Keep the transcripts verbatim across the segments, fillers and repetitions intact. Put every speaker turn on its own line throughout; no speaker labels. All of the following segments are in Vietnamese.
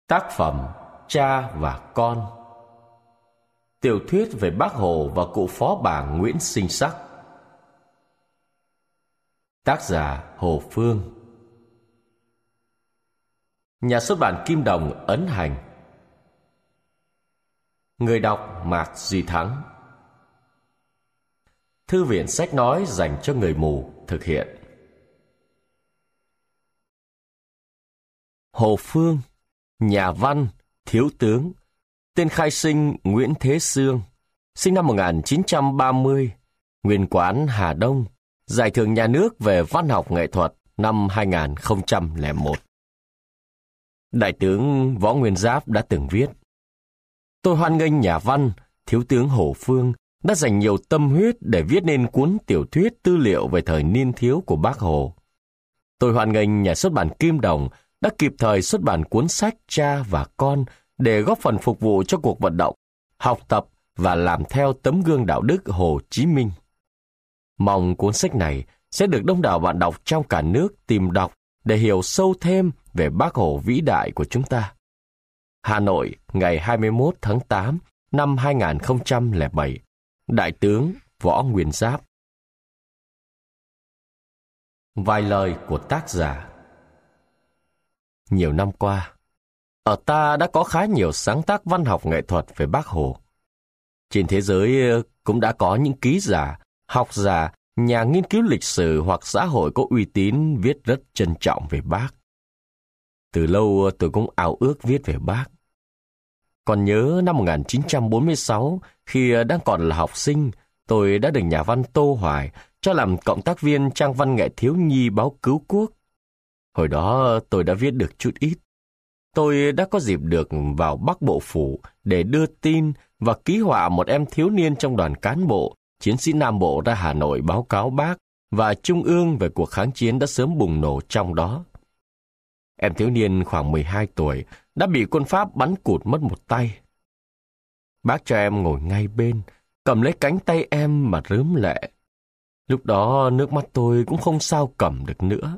Tác phẩm Cha và Con. Tiểu thuyết về Bác Hồ và cụ phó bảng Nguyễn Sinh Sắc. Tác giả Hồ Phương. Nhà xuất bản Kim Đồng ấn hành. Người đọc Mạc Duy Thắng. Thư viện sách nói dành cho người mù thực hiện. Hồ Phương, nhà văn, thiếu tướng, tên khai sinh Nguyễn Thế Sương, sinh năm một nghìn chín trăm ba mươi, nguyên quán Hà Đông, giải thưởng nhà nước về văn học nghệ thuật năm hai nghìn không trăm lẻ một. Đại tướng Võ Nguyên Giáp đã từng viết: tôi hoan nghênh nhà văn, thiếu tướng Hồ Phương đã dành nhiều tâm huyết để viết nên cuốn tiểu thuyết tư liệu về thời niên thiếu của Bác Hồ. Tôi hoan nghênh nhà xuất bản Kim Đồng đã kịp thời xuất bản cuốn sách Cha và Con để góp phần phục vụ cho cuộc vận động, học tập và làm theo tấm gương đạo đức Hồ Chí Minh. Mong cuốn sách này sẽ được đông đảo bạn đọc trong cả nước tìm đọc để hiểu sâu thêm về Bác Hồ vĩ đại của chúng ta. Hà Nội, ngày hai mươi mốt tháng tám năm hai nghìn không trăm lẻ bảy. Đại tướng Võ Nguyên Giáp. Vài lời của tác giả. Nhiều năm qua, ở ta đã có khá nhiều sáng tác văn học nghệ thuật về Bác Hồ. Trên thế giới cũng đã có những ký giả, học giả, nhà nghiên cứu lịch sử hoặc xã hội có uy tín viết rất trân trọng về Bác. Từ lâu tôi cũng ao ước viết về Bác. Còn nhớ năm một nghìn chín trăm bốn mươi sáu, khi đang còn là học sinh, tôi đã được nhà văn Tô Hoài cho làm cộng tác viên trang văn nghệ thiếu nhi báo Cứu Quốc. Hồi đó tôi đã viết được chút ít. Tôi đã có dịp được vào Bắc Bộ Phủ để đưa tin và ký họa một em thiếu niên trong đoàn cán bộ, chiến sĩ Nam Bộ ra Hà Nội báo cáo Bác và Trung ương về cuộc kháng chiến đã sớm bùng nổ trong đó. Em thiếu niên khoảng mười hai tuổi đã bị quân Pháp bắn cụt mất một tay. Bác cho em ngồi ngay bên, cầm lấy cánh tay em mà rướm lệ. Lúc đó nước mắt tôi cũng không sao cầm được nữa.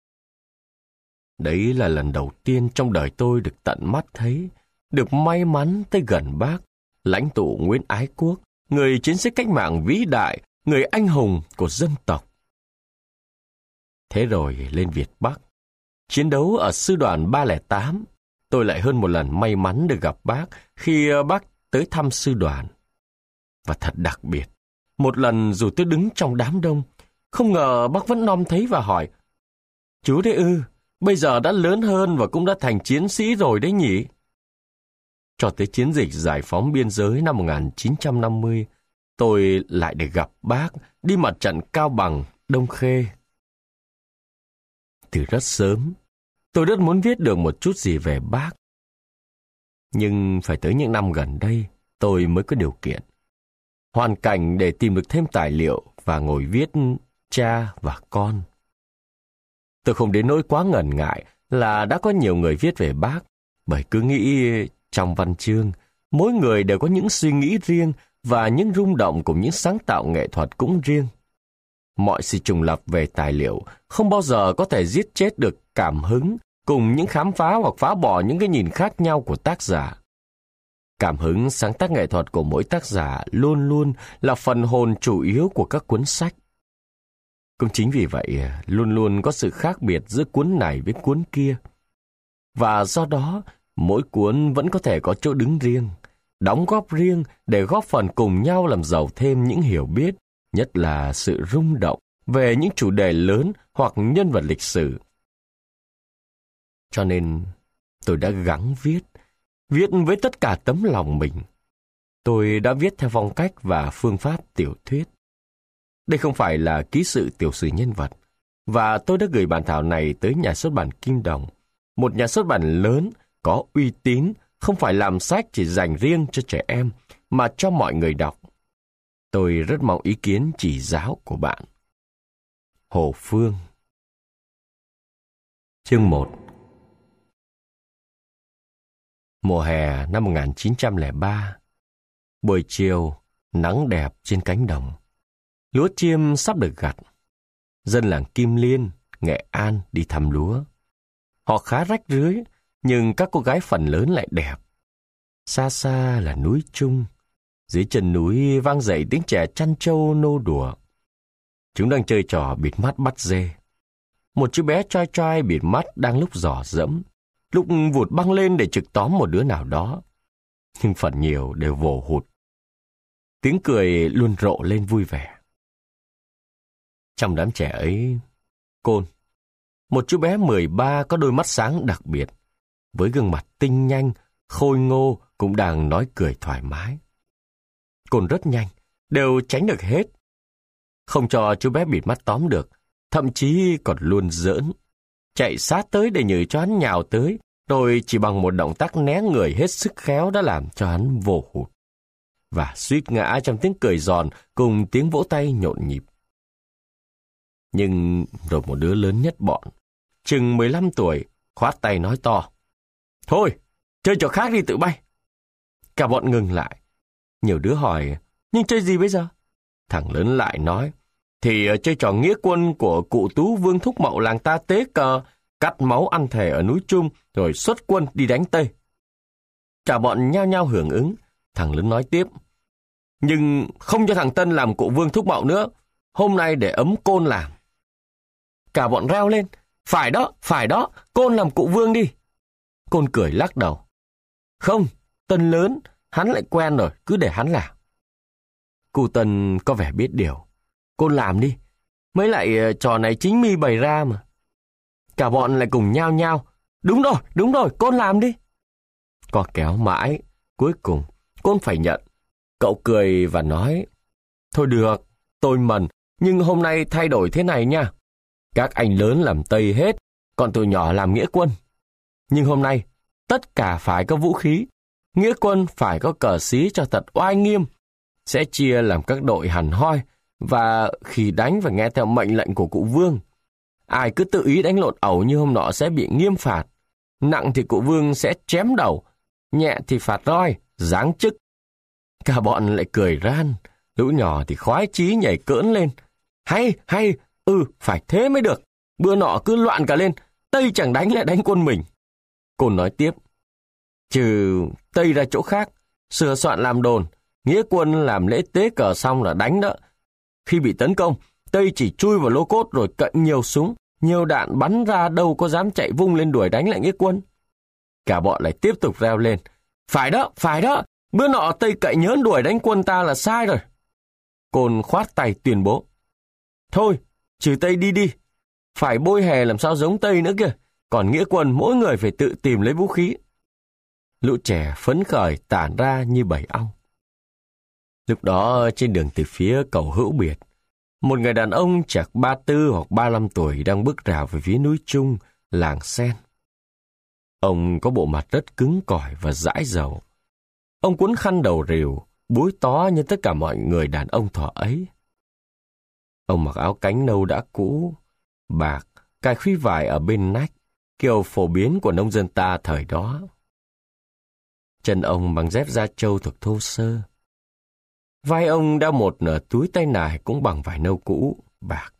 Đấy là lần đầu tiên trong đời tôi được tận mắt thấy, được may mắn tới gần Bác, lãnh tụ Nguyễn Ái Quốc, người chiến sĩ cách mạng vĩ đại, người anh hùng của dân tộc. Thế rồi lên Việt Bắc, chiến đấu ở sư đoàn ba không tám, tôi lại hơn một lần may mắn được gặp Bác khi Bác tới thăm sư đoàn. Và thật đặc biệt, một lần dù tôi đứng trong đám đông, không ngờ Bác vẫn nom thấy và hỏi: chú đấy ư, bây giờ đã lớn hơn và cũng đã thành chiến sĩ rồi đấy nhỉ? Cho tới chiến dịch giải phóng biên giới năm một nghìn chín trăm năm mươi, tôi lại được gặp Bác đi mặt trận Cao Bằng, Đông Khê. Từ rất sớm, tôi rất muốn viết được một chút gì về Bác. Nhưng phải tới những năm gần đây, tôi mới có điều kiện, hoàn cảnh để tìm được thêm tài liệu và ngồi viết Cha và Con. Tôi không đến nỗi quá ngần ngại là đã có nhiều người viết về Bác, bởi cứ nghĩ trong văn chương, mỗi người đều có những suy nghĩ riêng và những rung động cùng những sáng tạo nghệ thuật cũng riêng. Mọi sự trùng lập về tài liệu không bao giờ có thể giết chết được cảm hứng cùng những khám phá hoặc phá bỏ những cái nhìn khác nhau của tác giả. Cảm hứng sáng tác nghệ thuật của mỗi tác giả luôn luôn là phần hồn chủ yếu của các cuốn sách. Cũng chính vì vậy, luôn luôn có sự khác biệt giữa cuốn này với cuốn kia. Và do đó, mỗi cuốn vẫn có thể có chỗ đứng riêng, đóng góp riêng để góp phần cùng nhau làm giàu thêm những hiểu biết, nhất là sự rung động về những chủ đề lớn hoặc nhân vật lịch sử. Cho nên, tôi đã gắng viết, viết với tất cả tấm lòng mình. Tôi đã viết theo phong cách và phương pháp tiểu thuyết. Đây không phải là ký sự tiểu sử nhân vật, và tôi đã gửi bản thảo này tới nhà xuất bản Kim Đồng, một nhà xuất bản lớn, có uy tín, không phải làm sách chỉ dành riêng cho trẻ em, mà cho mọi người đọc. Tôi rất mong ý kiến chỉ giáo của bạn. Hồ Phương. Chương một. Mùa hè năm một nghìn chín trăm lẻ ba. Buổi chiều, nắng đẹp trên cánh đồng. Lúa chiêm sắp được gặt. Dân làng Kim Liên, Nghệ An đi thăm lúa. Họ khá rách rưới, nhưng các cô gái phần lớn lại đẹp. Xa xa là núi Trung, dưới chân núi vang dậy tiếng trẻ chăn trâu nô đùa. Chúng đang chơi trò bịt mắt bắt dê. Một chú bé trai trai bịt mắt đang lúc dò dẫm, lúc vụt băng lên để trực tóm một đứa nào đó. Nhưng phần nhiều đều vồ hụt. Tiếng cười luôn rộ lên vui vẻ. Trong đám trẻ ấy, Côn, một chú bé mười ba có đôi mắt sáng đặc biệt, với gương mặt tinh nhanh, khôi ngô cũng đang nói cười thoải mái. Côn rất nhanh, đều tránh được hết. Không cho chú bé bịt mắt tóm được, thậm chí còn luôn giỡn. Chạy sát tới để nhử cho hắn nhào tới, rồi chỉ bằng một động tác né người hết sức khéo đã làm cho hắn vồ hụt. Và suýt ngã trong tiếng cười giòn cùng tiếng vỗ tay nhộn nhịp. Nhưng rồi một đứa lớn nhất bọn, chừng mười lăm tuổi, khoát tay nói to: "Thôi, chơi trò khác đi tự bay." Cả bọn ngừng lại. Nhiều đứa hỏi: "Nhưng chơi gì bây giờ?" Thằng lớn lại nói: "Thì chơi trò nghĩa quân của cụ Tú Vương Thúc Mậu làng ta tế cờ, cắt máu ăn thề ở núi Trung, rồi xuất quân đi đánh Tây." Cả bọn nhao nhao hưởng ứng. Thằng lớn nói tiếp: "Nhưng không cho thằng Tân làm cụ Vương Thúc Mậu nữa, hôm nay để ấm Côn làm." Cả bọn reo lên: "Phải đó, phải đó, Côn làm cụ Vương đi." Côn cười lắc đầu: "Không, Tân lớn, hắn lại quen rồi, cứ để hắn làm." Cụ Tân có vẻ biết điều: "Côn làm đi, mới lại trò này chính mi bày ra mà." Cả bọn lại cùng nhao nhao: "Đúng rồi, đúng rồi, Côn làm đi." Co kéo mãi, cuối cùng Côn phải nhận. Cậu cười và nói: "Thôi được, tôi mần, nhưng hôm nay thay đổi thế này nha. Các anh lớn làm Tây hết, còn tụi nhỏ làm nghĩa quân. Nhưng hôm nay, tất cả phải có vũ khí. Nghĩa quân phải có cờ xí cho thật oai nghiêm. Sẽ chia làm các đội hẳn hoi, và khi đánh phải nghe theo mệnh lệnh của cụ Vương. Ai cứ tự ý đánh lộn ẩu như hôm nọ sẽ bị nghiêm phạt. Nặng thì cụ Vương sẽ chém đầu, nhẹ thì phạt roi, giáng chức." Cả bọn lại cười ran, lũ nhỏ thì khoái chí nhảy cỡn lên: "Hay, hay, ừ, phải thế mới được. Bữa nọ cứ loạn cả lên, Tây chẳng đánh lại đánh quân mình." Côn nói tiếp: "Trừ Tây ra chỗ khác, sửa soạn làm đồn, nghĩa quân làm lễ tế cờ xong là đánh đó. Khi bị tấn công, Tây chỉ chui vào lô cốt rồi cậy nhiều súng, nhiều đạn bắn ra đâu có dám chạy vung lên đuổi đánh lại nghĩa quân." Cả bọn lại tiếp tục reo lên: "Phải đó, phải đó, bữa nọ Tây cậy nhớn đuổi đánh quân ta là sai rồi." Côn khoát tay tuyên bố: "Thôi, trừ Tây đi đi. Phải bôi hè làm sao giống Tây nữa kìa. Còn nghĩa quân mỗi người phải tự tìm lấy vũ khí." Lũ trẻ phấn khởi tản ra như bầy ong. Lúc đó trên đường từ phía cầu Hữu Biệt, một người đàn ông chắc ba tư hoặc ba lăm tuổi đang bước rào về phía núi Trung, làng Sen. Ông có bộ mặt rất cứng cỏi và dãi dầu. Ông quấn khăn đầu rìu, búi tó như tất cả mọi người đàn ông thuở ấy. Ông mặc áo cánh nâu đã cũ, bạc, cài khuy vải ở bên nách, kiểu phổ biến của nông dân ta thời đó. Chân ông bằng dép da trâu thuộc thô sơ. Vai ông đeo một nửa túi tay nải cũng bằng vải nâu cũ, bạc.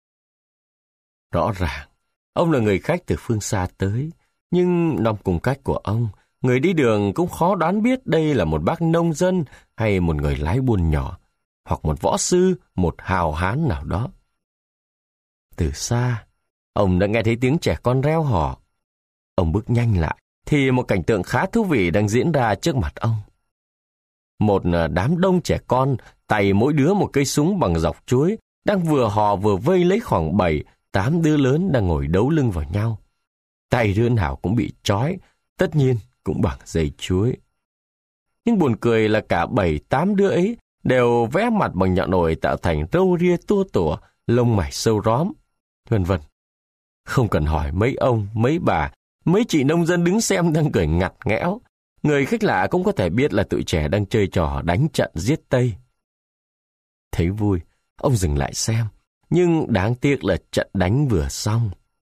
Rõ ràng, ông là người khách từ phương xa tới, nhưng trong cùng cách của ông, người đi đường cũng khó đoán biết đây là một bác nông dân hay một người lái buôn nhỏ, hoặc một võ sư, một hào hán nào đó. Từ xa, ông đã nghe thấy tiếng trẻ con reo hò. Ông bước nhanh lại, thì một cảnh tượng khá thú vị đang diễn ra trước mặt ông. Một đám đông trẻ con, tay mỗi đứa một cây súng bằng dọc chuối, đang vừa hò vừa vây lấy khoảng bảy, tám đứa lớn đang ngồi đấu lưng vào nhau. Tay đứa nào cũng bị trói, tất nhiên cũng bằng dây chuối. Nhưng buồn cười là cả bảy, tám đứa ấy đều vẽ mặt bằng nhọn nồi tạo thành râu ria tua tủa, lông mày sâu róm, vân vân. Không cần hỏi mấy ông, mấy bà, mấy chị nông dân đứng xem đang cười ngặt nghẽo. Người khách lạ cũng có thể biết là tụi trẻ đang chơi trò đánh trận giết Tây. Thấy vui, ông dừng lại xem, nhưng đáng tiếc là trận đánh vừa xong.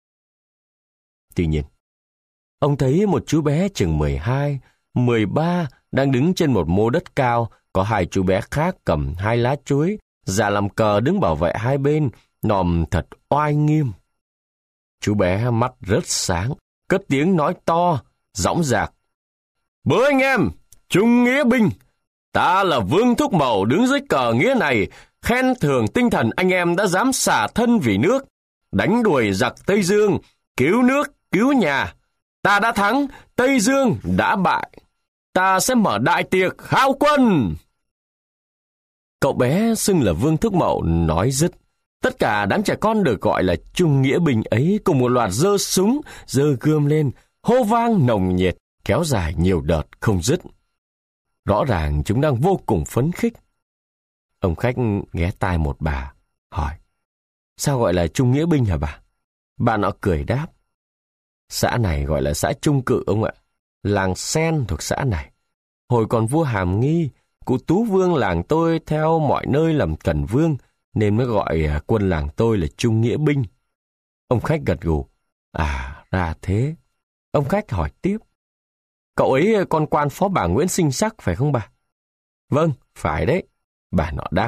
Tuy nhiên, ông thấy một chú bé chừng mười hai, mười ba đang đứng trên một mô đất cao, có hai chú bé khác cầm hai lá chuối, giả làm cờ đứng bảo vệ hai bên, nòm thật oai nghiêm. Chú bé mắt rất sáng, cất tiếng nói to, dõng dạc. Bữa anh em, chung nghĩa binh, ta là Vương Thúc Mậu đứng dưới cờ nghĩa này, khen thưởng tinh thần anh em đã dám xả thân vì nước, đánh đuổi giặc Tây Dương, cứu nước, cứu nhà. Ta đã thắng, Tây Dương đã bại. Ta sẽ mở đại tiệc khao quân. Cậu bé xưng là Vương Thúc Mậu nói dứt. Tất cả đám trẻ con được gọi là chung nghĩa binh ấy cùng một loạt giơ súng, giơ gươm lên, hô vang nồng nhiệt, kéo dài nhiều đợt không dứt. Rõ ràng chúng đang vô cùng phấn khích. Ông khách ghé tai một bà, hỏi, sao gọi là chung nghĩa binh hả bà? Bà nọ cười đáp, xã này gọi là xã Trung Cự ông ạ, làng Sen thuộc xã này. Hồi còn vua Hàm Nghi, cụ Tú Vương làng tôi theo mọi nơi làm cần vương, nên mới gọi quân làng tôi là chung nghĩa binh. Ông khách gật gù, à ra thế. Ông khách hỏi tiếp, cậu ấy con quan phó bà Nguyễn Sinh Sắc phải không bà? Vâng, phải đấy, bà nọ đáp.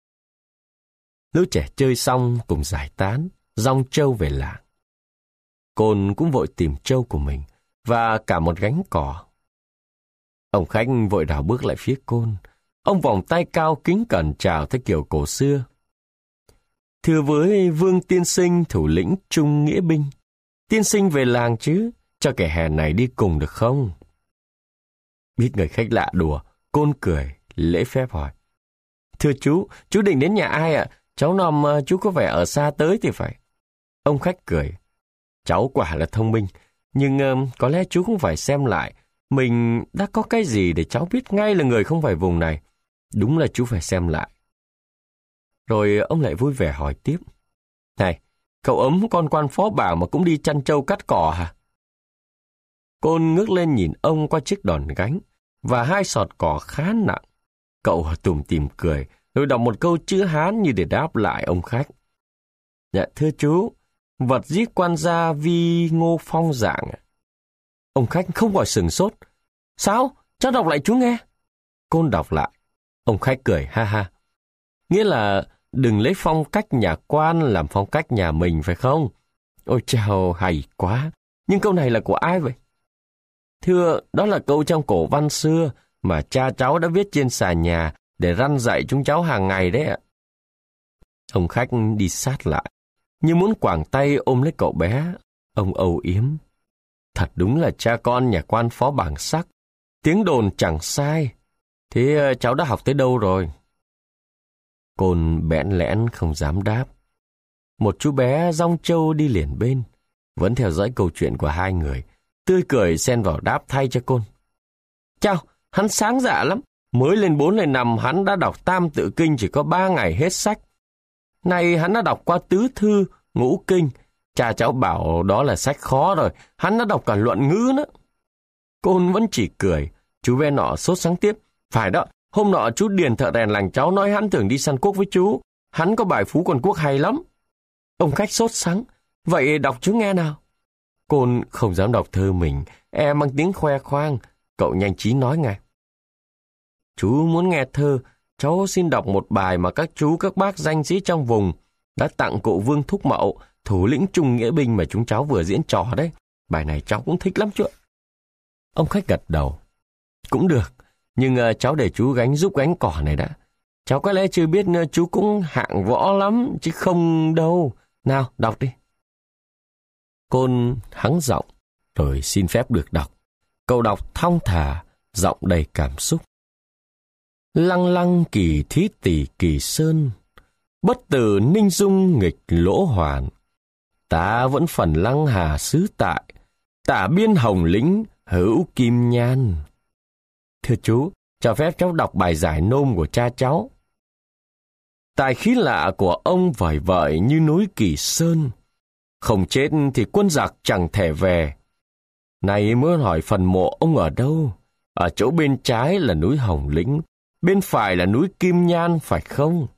Lũ trẻ chơi xong cùng giải tán, dong trâu về làng. Côn cũng vội tìm trâu của mình và cả một gánh cỏ. Ông khách vội đảo bước lại phía Côn. Ông vòng tay cao kính cẩn chào theo kiểu cổ xưa. Thưa với Vương tiên sinh thủ lĩnh chung nghĩa binh, tiên sinh về làng chứ, cho kẻ hèn này đi cùng được không? Biết người khách lạ đùa, Côn cười, lễ phép hỏi. Thưa chú, chú định đến nhà ai ạ? Cháu nòm chú có vẻ ở xa tới thì phải. Ông khách cười. Cháu quả là thông minh, nhưng uh, có lẽ chú cũng phải xem lại. Mình đã có cái gì để cháu biết ngay là người không phải vùng này. Đúng là chú phải xem lại. Rồi ông lại vui vẻ hỏi tiếp. Này, cậu ấm con quan phó bảo mà cũng đi chăn trâu cắt cỏ hả? Côn ngước lên nhìn ông qua chiếc đòn gánh và hai sọt cỏ khá nặng. Cậu tủm tỉm cười, rồi đọc một câu chữ Hán như để đáp lại ông khách. Dạ thưa chú, vật giết quan gia vi ngô phong dạng. Ông khách không khỏi sửng sốt. Sao? Cháu đọc lại chú nghe. Côn đọc lại. Ông khách cười ha ha. Nghĩa là đừng lấy phong cách nhà quan làm phong cách nhà mình phải không? Ôi chào, hay quá. Nhưng câu này là của ai vậy? Thưa, đó là câu trong cổ văn xưa mà cha cháu đã viết trên xà nhà để răn dạy chúng cháu hàng ngày đấy ạ. Ông khách đi sát lại, như muốn quàng tay ôm lấy cậu bé. Ông âu yếm. Thật đúng là cha con nhà quan phó bảng sắc. Tiếng đồn chẳng sai. Thế cháu đã học tới đâu rồi? Côn bẽn lẽn không dám đáp. Một chú bé dong trâu đi liền bên, vẫn theo dõi câu chuyện của hai người, tươi cười xen vào đáp thay cho Côn. Chào, hắn sáng dạ lắm. Mới lên bốn lên năm hắn đã đọc Tam Tự Kinh chỉ có ba ngày hết sách. Nay hắn đã đọc qua Tứ Thư, Ngũ Kinh. Cha cháu bảo đó là sách khó rồi, hắn đã đọc cả luận ngữ nữa. Côn vẫn chỉ cười. Chú bé nọ sốt sáng tiếp. Phải đó, hôm nọ chú Điền thợ rèn làng cháu nói hắn thường đi săn cuốc với chú. Hắn có bài Phú Quần Quốc hay lắm. Ông khách sốt sắng. Vậy đọc chú nghe nào. Côn không dám đọc thơ mình, e mang tiếng khoe khoang. Cậu nhanh trí nói ngay. Chú muốn nghe thơ, cháu xin đọc một bài mà các chú các bác danh sĩ trong vùng đã tặng cụ Vương Thúc Mậu, thủ lĩnh chung nghĩa binh mà chúng cháu vừa diễn trò đấy. Bài này cháu cũng thích lắm chứ. Ông khách gật đầu. Cũng được, nhưng uh, cháu để chú gánh giúp gánh cỏ này đã. Cháu có lẽ chưa biết uh, chú cũng hạng võ lắm, chứ không đâu. Nào, đọc đi. Côn hắng giọng, rồi xin phép được đọc. Cậu đọc thong thả, giọng đầy cảm xúc. Lăng lăng kỳ thí tỷ kỳ sơn, bất tử ninh dung nghịch lỗ hoàn. Ta vẫn phần lăng hà xứ tại, tả biên hồng lĩnh hữu kim nhan. Thưa chú, cho phép cháu đọc bài giải nôm của cha cháu. Tài khí lạ của ông vời vợi như núi Kỳ Sơn. Không chết thì quân giặc chẳng thể về. Này muốn hỏi phần mộ ông ở đâu? Ở chỗ bên trái là núi Hồng Lĩnh, bên phải là núi Kim Nhan phải không?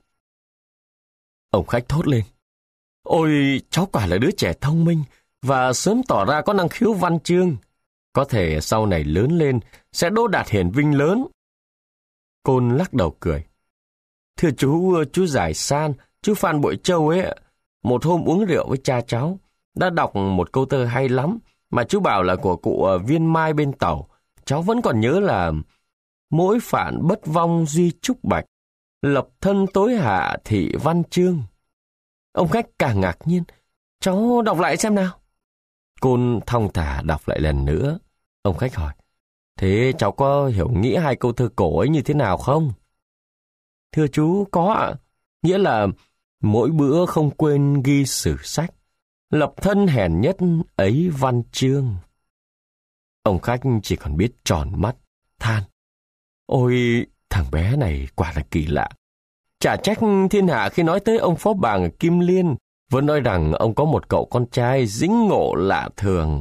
Ông khách thốt lên. Ôi, cháu quả là đứa trẻ thông minh và sớm tỏ ra có năng khiếu văn chương. Có thể sau này lớn lên sẽ đỗ đạt hiển vinh lớn. Côn lắc đầu cười. Thưa chú, chú Giải San, chú Phan Bội Châu ấy, một hôm uống rượu với cha cháu, đã đọc một câu thơ hay lắm, Mà chú bảo là của cụ Viên Mai bên Tàu, cháu vẫn còn nhớ là mỗi phản bất vong duy trúc bạch, lập thân tối hạ thị văn chương. Ông khách càng ngạc nhiên. Cháu đọc lại xem nào. Côn thong thả đọc lại lần nữa. Ông khách hỏi, thế cháu có hiểu nghĩa hai câu thơ cổ ấy như thế nào không? Thưa chú, có ạ. Nghĩa là mỗi bữa không quên ghi sử sách, lập thân hèn nhất ấy văn chương. Ông khách chỉ còn biết tròn mắt, than. Ôi, thằng bé này quả là kỳ lạ. Chả trách thiên hạ khi nói tới ông phó bàng Kim Liên, vẫn nói rằng ông có một cậu con trai dính ngộ lạ thường.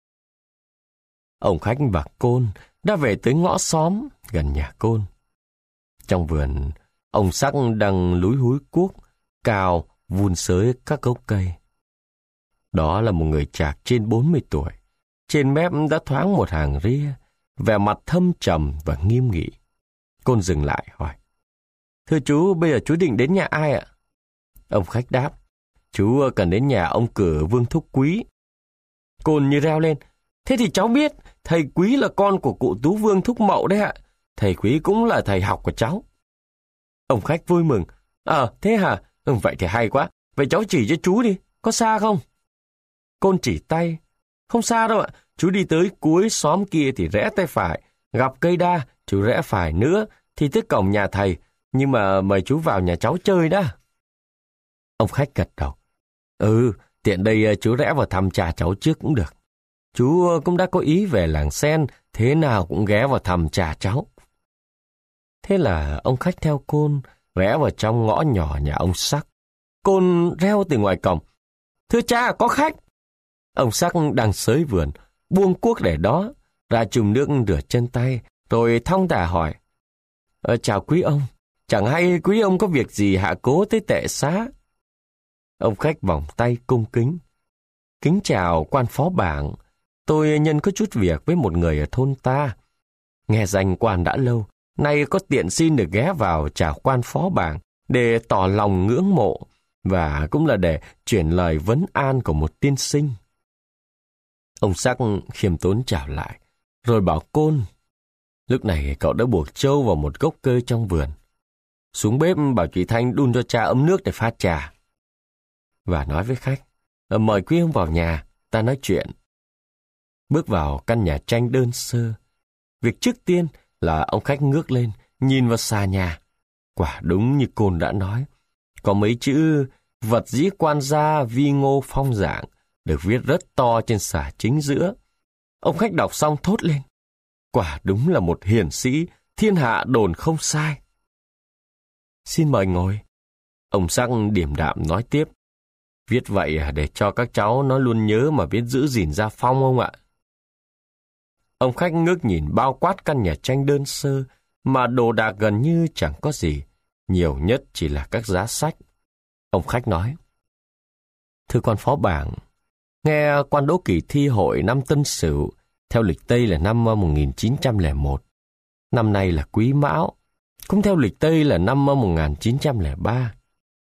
Ông khách và Côn đã về tới ngõ xóm gần nhà Côn. Trong vườn, ông Sắc đang lúi húi cuốc, cào, vun xới các gốc cây. Đó là một người chạc trên bốn mươi tuổi. Trên mép đã thoáng một hàng ria, vẻ mặt thâm trầm và nghiêm nghị. Côn dừng lại hỏi, thưa chú, bây giờ chú định đến nhà ai ạ? Ông khách đáp, chú cần đến nhà ông Cử Vương Thúc Quý. Côn như reo lên, thế thì cháu biết, thầy Quý là con của cụ Tú Vương Thúc Mậu đấy ạ. Thầy Quý cũng là thầy học của cháu. Ông khách vui mừng, ờ, à, thế hả? Ừ, vậy thì hay quá, vậy cháu chỉ cho chú đi, có xa không? Côn chỉ tay, không xa đâu ạ, chú đi tới cuối xóm kia thì rẽ tay phải, gặp cây đa, chú rẽ phải nữa thì tới cổng nhà thầy, nhưng mà mời chú vào nhà cháu chơi đó. Ông khách gật đầu, ừ, tiện đây chú rẽ vào thăm cha cháu trước cũng được. Chú cũng đã có ý về làng Sen, thế nào cũng ghé vào thăm cha cháu. Thế là ông khách theo Côn rẽ vào trong ngõ nhỏ nhà ông Sắc. Côn reo từ ngoài cổng, thưa cha, có khách. Ông Sắc đang xới vườn, buông cuốc để đó, ra chùm nước rửa chân tay, rồi thong thả hỏi, ờ, chào quý ông, chẳng hay quý ông có việc gì hạ cố tới Tệ Xá? Ông khách vòng tay cung kính, kính chào quan phó bảng, tôi nhân có chút việc với một người ở thôn ta. Nghe danh quan đã lâu, nay có tiện xin được ghé vào chào quan phó bảng để tỏ lòng ngưỡng mộ, và cũng là để chuyển lời vấn an của một tiên sinh. Ông Sắc khiêm tốn chào lại, rồi bảo Côn. Lúc này cậu đã buộc trâu vào một gốc cây trong vườn. Xuống bếp bảo chị Thanh đun cho cha ấm nước để pha trà. Và nói với khách, mời quý ông vào nhà, ta nói chuyện. Bước vào căn nhà tranh đơn sơ. Việc trước tiên là ông khách ngước lên, nhìn vào xà nhà. Quả đúng như Côn đã nói, có mấy chữ vật dĩ quan gia vi ngô phong dạng được viết rất to trên xà chính giữa. Ông khách đọc xong thốt lên, quả đúng là một hiển sĩ, thiên hạ đồn không sai. Xin mời ngồi. Ông Sắc điềm đạm nói tiếp, viết vậy để cho các cháu nó luôn nhớ mà biết giữ gìn gia phong ông ạ. Ông khách ngước nhìn bao quát căn nhà tranh đơn sơ, mà đồ đạc gần như chẳng có gì, nhiều nhất chỉ là các giá sách. Ông khách nói, thưa quan phó bảng, nghe quan đỗ kỳ thi hội năm Tân Sửu, theo lịch Tây là năm một nghìn chín trăm lẻ một. Năm nay là Quý Mão, cũng theo lịch Tây là năm một nghìn chín trăm lẻ ba.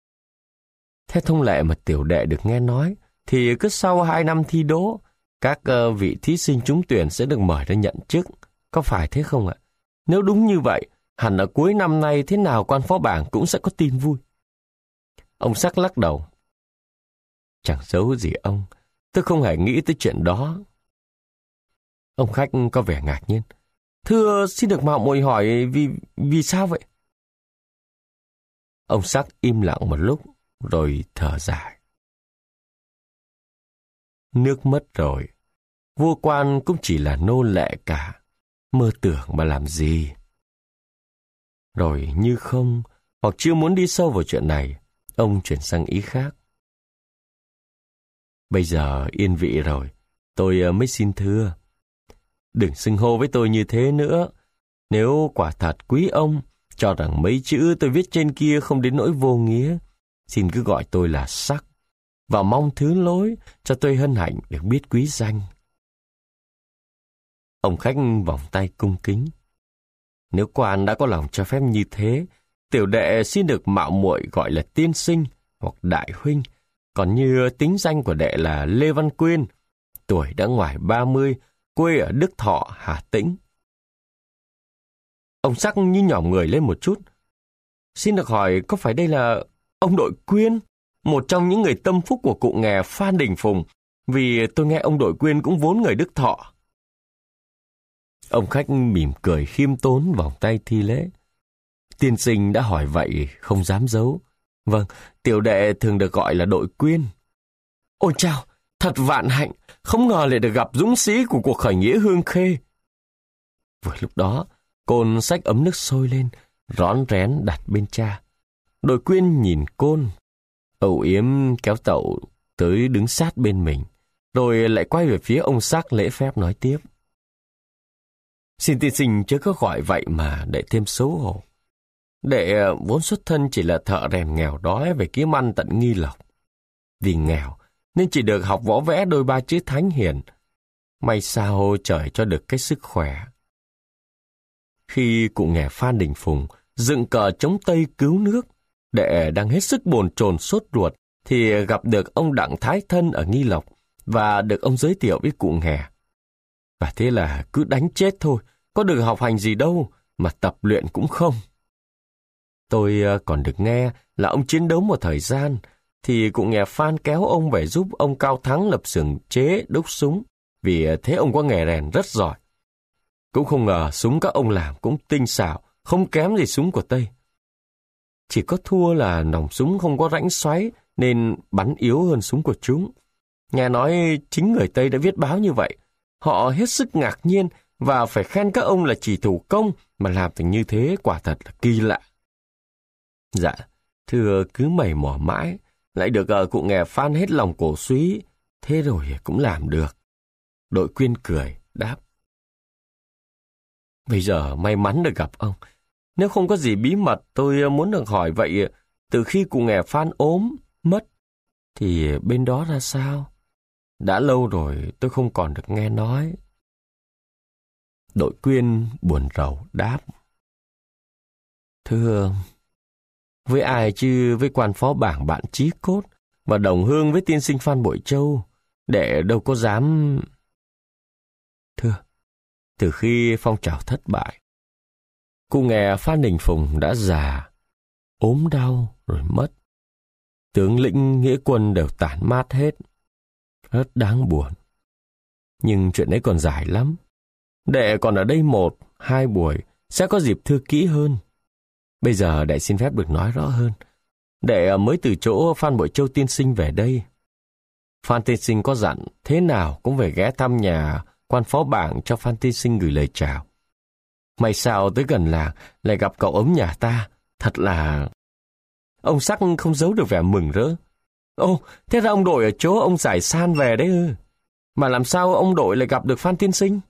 Theo thông lệ mà tiểu đệ được nghe nói, thì cứ sau hai năm thi đỗ, các uh, vị thí sinh trúng tuyển sẽ được mời ra nhận chức. Có phải thế không ạ? Nếu đúng như vậy, hẳn ở cuối năm nay thế nào quan phó bảng cũng sẽ có tin vui. Ông Sắc lắc đầu. Chẳng giấu gì ông, tôi không hề nghĩ tới chuyện đó. Ông khách có vẻ ngạc nhiên. Thưa, xin được mạo muội hỏi vì vì sao vậy? Ông Sắc im lặng một lúc, rồi thở dài. Nước mất rồi, vua quan cũng chỉ là nô lệ cả, mơ tưởng mà làm gì. Rồi như không, hoặc chưa muốn đi sâu vào chuyện này, ông chuyển sang ý khác. Bây giờ yên vị rồi, tôi mới xin thưa. Đừng xưng hô với tôi như thế nữa. Nếu quả thật quý ông cho rằng mấy chữ tôi viết trên kia không đến nỗi vô nghĩa, xin cứ gọi tôi là Sắc, và mong thứ lỗi cho tôi hân hạnh được biết quý danh. Ông khách vòng tay cung kính. Nếu quan đã có lòng cho phép như thế, tiểu đệ xin được mạo muội gọi là tiên sinh hoặc đại huynh, còn như tính danh của đệ là Lê Văn Quyên, tuổi đã ngoài ba mươi, quê ở Đức Thọ, Hà Tĩnh. Ông Sắc như nhỏm người lên một chút. Xin được hỏi, có phải đây là ông Đội Quyên, một trong những người tâm phúc của cụ nghè Phan Đình Phùng? Vì tôi nghe ông Đội Quyên cũng vốn người Đức Thọ. Ông khách mỉm cười khiêm tốn, vòng tay thi lễ. Tiên sinh đã hỏi vậy, không dám giấu. Vâng, tiểu đệ thường được gọi là Đội Quyên. Ôi chao, thật vạn hạnh, không ngờ lại được gặp dũng sĩ của cuộc khởi nghĩa Hương Khê. Vừa lúc đó, Côn xách ấm nước sôi lên, rón rén đặt bên cha. Đội Quyên nhìn Côn, âu yếm kéo tậu tới đứng sát bên mình, rồi lại quay về phía ông Sắc lễ phép nói tiếp. Xin tiên sinh chớ có gọi vậy mà để thêm xấu hổ. Đệ vốn xuất thân chỉ là thợ rèn nghèo đói về kiếm ăn tận Nghi Lộc. Vì nghèo nên chỉ được học võ vẽ đôi ba chữ thánh hiền. May sao trời cho được cái sức khỏe. Khi cụ nghè Phan Đình Phùng dựng cờ chống Tây cứu nước, đệ đang hết sức bồn chồn sốt ruột thì gặp được ông Đặng Thái Thân ở Nghi Lộc và được ông giới thiệu với cụ nghè. Và thế là cứ đánh chết thôi, có được học hành gì đâu mà tập luyện cũng không. Tôi còn được nghe là ông chiến đấu một thời gian, thì cụ nghè Phan kéo ông về giúp ông Cao Thắng lập xưởng chế đúc súng, vì thế ông có nghề rèn rất giỏi. Cũng không ngờ súng các ông làm cũng tinh xảo, không kém gì súng của Tây. Chỉ có thua là nòng súng không có rãnh xoáy nên bắn yếu hơn súng của chúng. Nghe nói chính người Tây đã viết báo như vậy. Họ hết sức ngạc nhiên và phải khen các ông là chỉ thủ công mà làm thành như thế, quả thật là kỳ lạ. Dạ, thưa cứ mày mò mãi, lại được uh, cụ nghè Phan hết lòng cổ suý, thế rồi cũng làm được. Đội Quyên cười, đáp. Bây giờ may mắn được gặp ông. Nếu không có gì bí mật, tôi muốn được hỏi vậy, từ khi cụ nghè Phan ốm, mất, thì bên đó ra sao? Đã lâu rồi tôi không còn được nghe nói. Đội Quyên buồn rầu đáp. Thưa, với ai chứ với quan phó bảng bạn chí cốt và đồng hương với tiên sinh Phan Bội Châu, để đâu có dám... Thưa, từ khi phong trào thất bại, cụ nghè Phan Đình Phùng đã già, ốm đau rồi mất. Tướng lĩnh nghĩa quân đều tản mát hết. Rất đáng buồn. Nhưng chuyện ấy còn dài lắm. Đệ còn ở đây một, hai buổi, sẽ có dịp thưa kỹ hơn. Bây giờ đệ xin phép được nói rõ hơn. Đệ mới từ chỗ Phan Bội Châu tiên sinh về đây. Phan tiên sinh có dặn thế nào cũng phải ghé thăm nhà quan phó bảng cho Phan tiên sinh gửi lời chào. May sao tới gần làng lại gặp cậu ấm nhà ta, thật là... Ông Sắc không giấu được vẻ mừng rỡ. Ô, thế ra ông Đội ở chỗ ông Giải San về đấy ư? Mà làm sao ông Đội lại gặp được Phan tiên sinh?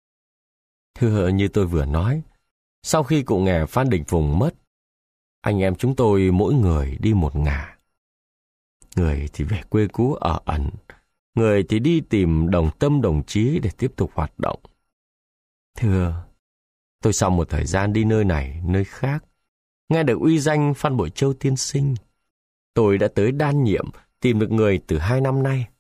Thưa, như tôi vừa nói, sau khi cụ nghè Phan Đình Phùng mất, anh em chúng tôi mỗi người đi một ngả. Người thì về quê cũ ở ẩn, người thì đi tìm đồng tâm đồng chí để tiếp tục hoạt động. Thưa, tôi sau một thời gian đi nơi này, nơi khác, nghe được uy danh Phan Bội Châu tiên sinh, tôi đã tới Đan Nhiệm tìm được người từ hai năm nay.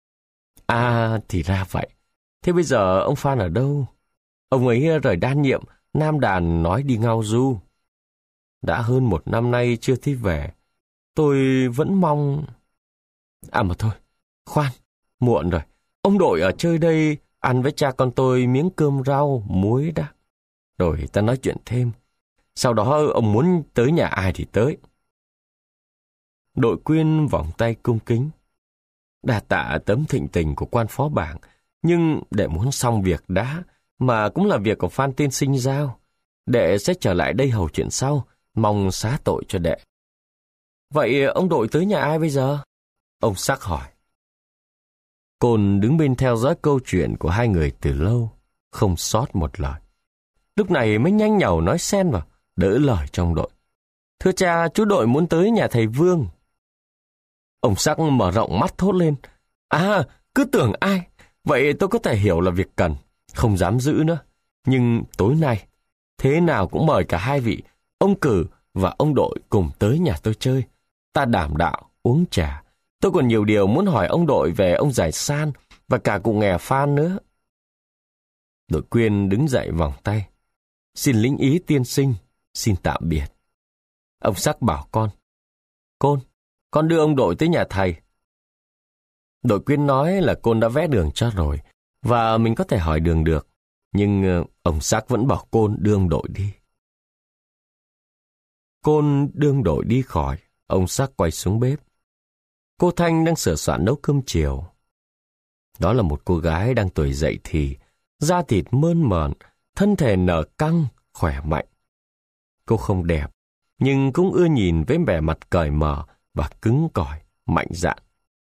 À, thì ra vậy. Thế bây giờ ông Phan ở đâu? Ông ấy rời Đan Nhiệm, Nam Đàn nói đi ngao du. Đã hơn một năm nay chưa thấy về. Tôi vẫn mong... À mà thôi, khoan, muộn rồi. Ông Đội ở chơi đây, ăn với cha con tôi miếng cơm rau, muối đã. Rồi ta nói chuyện thêm. Sau đó ông muốn tới nhà ai thì tới. Đội Quyên vòng tay cung kính. Đa tạ tấm thịnh tình của quan phó bảng, nhưng để muốn xong việc đã, mà cũng là việc của Phan tiên sinh giao. Đệ sẽ trở lại đây hầu chuyện sau, mong xá tội cho đệ. Vậy ông Đội tới nhà ai bây giờ? Ông Sắc hỏi. Côn đứng bên theo dõi câu chuyện của hai người từ lâu, không sót một lời. Lúc này mới nhanh nhảu nói xen vào, đỡ lời trong Đội. Thưa cha, chú Đội muốn tới nhà thầy Vương. Ông Sắc mở rộng mắt thốt lên. À, cứ tưởng ai. Vậy tôi có thể hiểu là việc cần, không dám giữ nữa. Nhưng tối nay, thế nào cũng mời cả hai vị, ông Cử và ông Đội cùng tới nhà tôi chơi. Ta đảm đạo, uống trà. Tôi còn nhiều điều muốn hỏi ông Đội về ông Giải San và cả cụ nghè Phan nữa. Đội Quyên đứng dậy vòng tay. Xin lĩnh ý tiên sinh, xin tạm biệt. Ông Sắc bảo con, Côn, con đưa ông Đội tới nhà thầy. Đội Quyên nói là Côn đã vẽ đường cho rồi, và mình có thể hỏi đường được, nhưng ông Sắc vẫn bảo Côn đưa ông Đội đi. Côn đưa ông Đội đi khỏi, ông Sắc quay xuống bếp. Cô Thanh đang sửa soạn nấu cơm chiều. Đó là một cô gái đang tuổi dậy thì, da thịt mơn mởn, thân thể nở căng, khỏe mạnh. Cô không đẹp, nhưng cũng ưa nhìn với vẻ mặt cởi mở và cứng cỏi, mạnh dạn.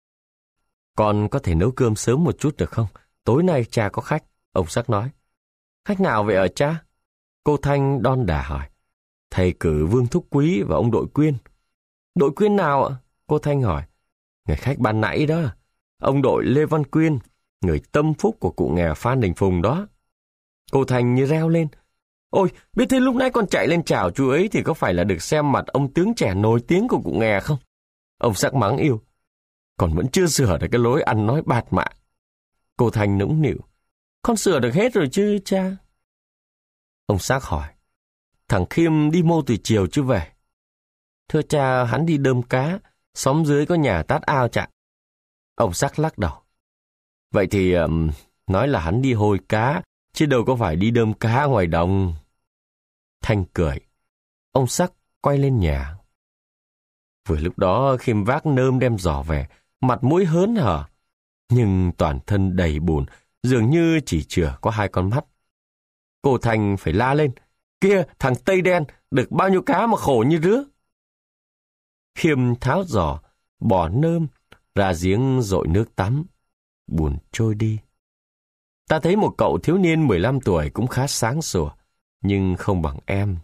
Con có thể nấu cơm sớm một chút được không? Tối nay cha có khách, ông Sắc nói. Khách nào vậy ở cha? Cô Thanh đon đả hỏi. Thầy cử Vương Thúc Quý và ông Đội Quyên. Đội Quyên nào ạ? Cô Thanh hỏi. Người khách ban nãy đó, ông Đội Lê Văn Quyên, người tâm phúc của cụ nghè Phan Đình Phùng đó. Cô Thanh như reo lên. Ôi, biết thế lúc nãy con chạy lên chào chú ấy thì có phải là được xem mặt ông tướng trẻ nổi tiếng của cụ nghè không? Ông Sắc mắng yêu. Còn vẫn chưa sửa được cái lối ăn nói bạt mạng. Cô Thanh nũng nịu. Con sửa được hết rồi chứ cha? Ông Sắc hỏi. Thằng Khiêm đi mô từ chiều chưa về? Thưa cha, hắn đi đơm cá, xóm dưới có nhà tát ao chạ. Ông Sắc lắc đầu. Vậy thì um, nói là hắn đi hôi cá, chứ đâu có phải đi đơm cá ngoài đồng. Thanh cười. Ông Sắc quay lên nhà. Vừa lúc đó Khiêm vác nơm đem giỏ về, mặt mũi hớn hở, nhưng toàn thân đầy bùn, dường như chỉ chừa có hai con mắt. Cô Thanh phải la lên. Kia, thằng Tây Đen, được bao nhiêu cá mà khổ như rứa. Khiêm tháo giỏ, bỏ nơm, ra giếng dội nước tắm. Buồn trôi đi. Ta thấy một cậu thiếu niên mười lăm tuổi cũng khá sáng sủa, nhưng không bằng em.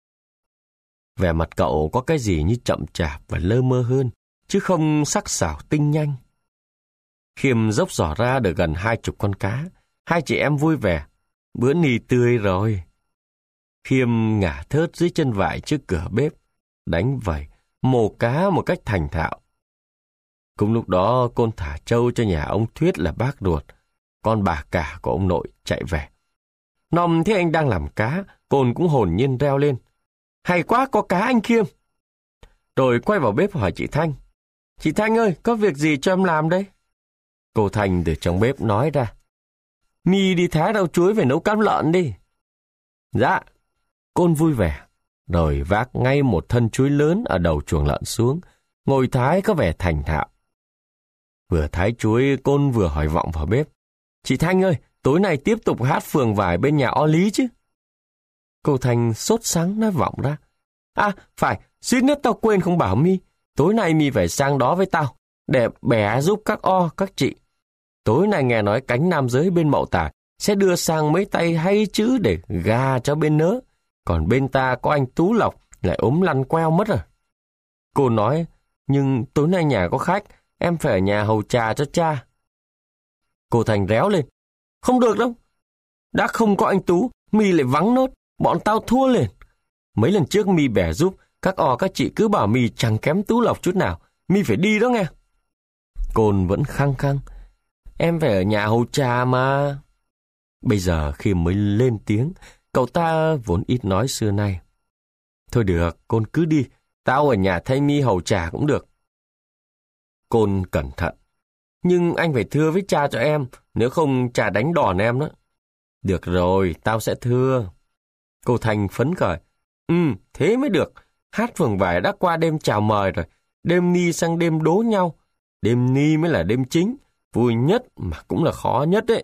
Vẻ mặt cậu có cái gì như chậm chạp và lơ mơ hơn, chứ không sắc sảo tinh nhanh. Khiêm dốc giỏ ra được gần hai chục con cá, hai chị em vui vẻ. Bữa nì tươi rồi. Khiêm ngả thớt dưới chân vải trước cửa bếp, đánh vẩy, mổ cá một cách thành thạo. Cùng lúc đó Côn thả trâu cho nhà ông Thuyết là bác ruột, con bà cả của ông nội chạy về. Nòm thấy anh đang làm cá, Côn cũng hồn nhiên reo lên. Hay quá, có cá anh Khiêm. Rồi quay vào bếp hỏi chị Thanh. Chị Thanh ơi, có việc gì cho em làm đây? Cô Thanh từ trong bếp nói ra. Mi đi thái rau chuối về nấu cám lợn đi. Dạ. Côn vui vẻ, rồi vác ngay một thân chuối lớn ở đầu chuồng lợn xuống, ngồi thái có vẻ thành thạo. Vừa thái chuối, Côn vừa hỏi vọng vào bếp. Chị Thanh ơi, tối nay tiếp tục hát phường vải bên nhà O Lý chứ? Cô Thanh sốt sắng nói vọng ra. À, phải, suýt nữa tao quên không bảo Mi. Tối nay Mi phải sang đó với tao, để bẻ giúp các o, các chị. Tối nay nghe nói cánh nam giới bên Mậu Tải sẽ đưa sang mấy tay hay chữ để gà cho bên nớ. Còn bên ta có anh Tú Lộc lại ốm lăn queo mất rồi. Cô nói, nhưng tối nay nhà có khách, em phải ở nhà hầu trà cho cha. Cô Thành réo lên. Không được đâu. Đã không có anh Tú, Mi lại vắng nốt, bọn tao thua liền. Mấy lần trước Mi bẻ giúp, các o các chị cứ bảo Mi chẳng kém Tú Lộc chút nào. Mi phải đi đó nghe. Côn vẫn khăng khăng. Em phải ở nhà hầu trà mà. Bây giờ khi mới lên tiếng, cậu ta vốn ít nói xưa nay. Thôi được, Côn cứ đi. Tao ở nhà thay Mi hầu trà cũng được. Côn cẩn thận. Nhưng anh phải thưa với cha cho em, nếu không cha đánh đòn em đó. Được rồi, tao sẽ thưa. Cô Thành phấn khởi. Ừ, thế mới được. Hát phường vải đã qua đêm chào mời rồi. Đêm ni sang đêm đố nhau. Đêm ni mới là đêm chính. Vui nhất mà cũng là khó nhất đấy.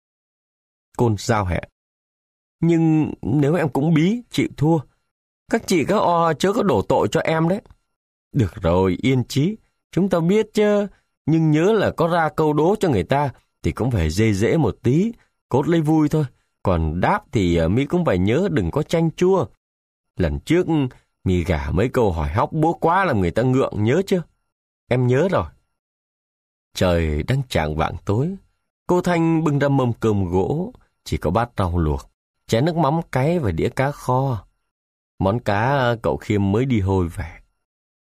Côn giao hẹn. Nhưng nếu em cũng bí, chịu thua. Các chị các o chớ có đổ tội cho em đấy. Được rồi, yên chí. Chúng ta biết chứ. Nhưng nhớ là có ra câu đố cho người ta thì cũng phải dễ dễ một tí. Cốt lấy vui thôi. Còn đáp thì Mi cũng phải nhớ đừng có chanh chua. Lần trước Mi gả mấy câu hỏi hóc bố quá làm người ta ngượng, nhớ chưa? Em nhớ rồi. Trời đang chạng vạng tối. Cô Thanh bưng ra mâm cơm gỗ, chỉ có bát rau luộc, chén nước mắm cáy và đĩa cá kho. Món cá cậu Khiêm mới đi hôi về.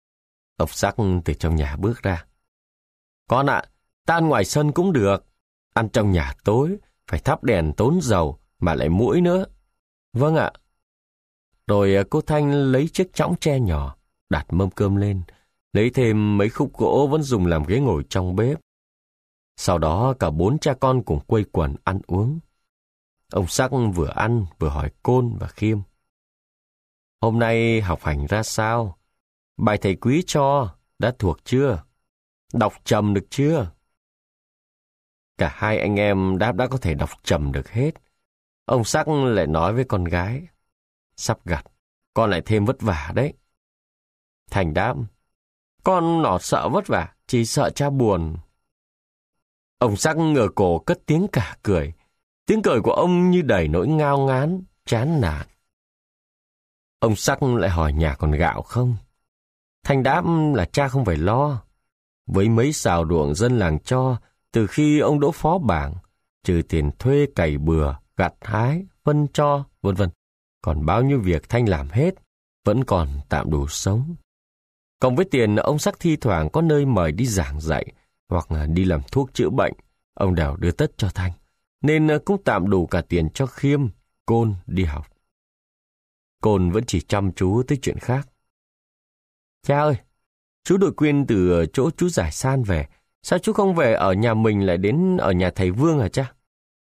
Ông Sắc từ trong nhà bước ra. Con ạ, à, ta ăn ngoài sân cũng được. ăn trong nhà tối, phải thắp đèn tốn dầu, mà lại muỗi nữa. Vâng ạ. Rồi cô Thanh lấy chiếc chõng tre nhỏ, đặt mâm cơm lên, lấy thêm mấy khúc gỗ vẫn dùng làm ghế ngồi trong bếp. Sau đó cả bốn cha con cùng quây quần ăn uống. Ông Sắc vừa ăn vừa hỏi Côn và Khiêm. Hôm nay học hành ra sao? Bài thầy Quý cho, đã thuộc chưa? Đọc trầm được chưa? Cả hai anh em đáp đã có thể đọc trầm được hết. Ông Sắc lại nói với con gái. Sắp gặt, con lại thêm vất vả đấy. Thành đáp. Con nó sợ vất vả, chỉ sợ cha buồn. Ông Sắc ngửa cổ cất tiếng cả cười. Tiếng cười của ông như đầy nỗi ngao ngán, chán nản. Ông Sắc lại hỏi nhà còn gạo không? Thành đáp là cha không phải lo. Với mấy xào ruộng dân làng cho, từ khi ông đỗ phó bảng, trừ tiền thuê cày bừa, gặt hái, phân cho, vân vân, còn bao nhiêu việc Thanh làm hết, vẫn còn tạm đủ sống. Cộng với tiền ông Sắc thi thoảng có nơi mời đi giảng dạy, hoặc là đi làm thuốc chữa bệnh, ông đều đưa tất cho Thanh, nên cũng tạm đủ cả tiền cho Khiêm, Côn đi học. Côn vẫn chỉ chăm chú tới chuyện khác. Cha ơi, chú đội Quyên từ chỗ chú giải san về, sao chú không về ở nhà mình lại đến ở nhà thầy Vương hả cha?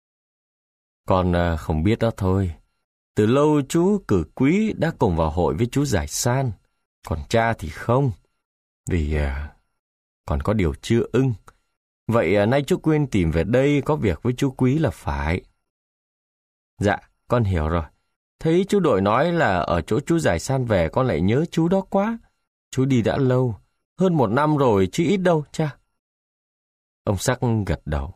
Con không biết đó thôi. Từ lâu chú Cử Quý đã cùng vào hội với chú giải san, còn cha thì không, vì à, còn có điều chưa ưng. Vậy à, nay chú Quyên tìm về đây có việc với chú Quý là phải. Dạ, con hiểu rồi. Thấy chú đội nói là ở chỗ chú giải san về, con lại nhớ chú đó quá. Chú đi đã lâu, hơn một năm rồi chứ ít đâu cha. Ông Sắc gật đầu.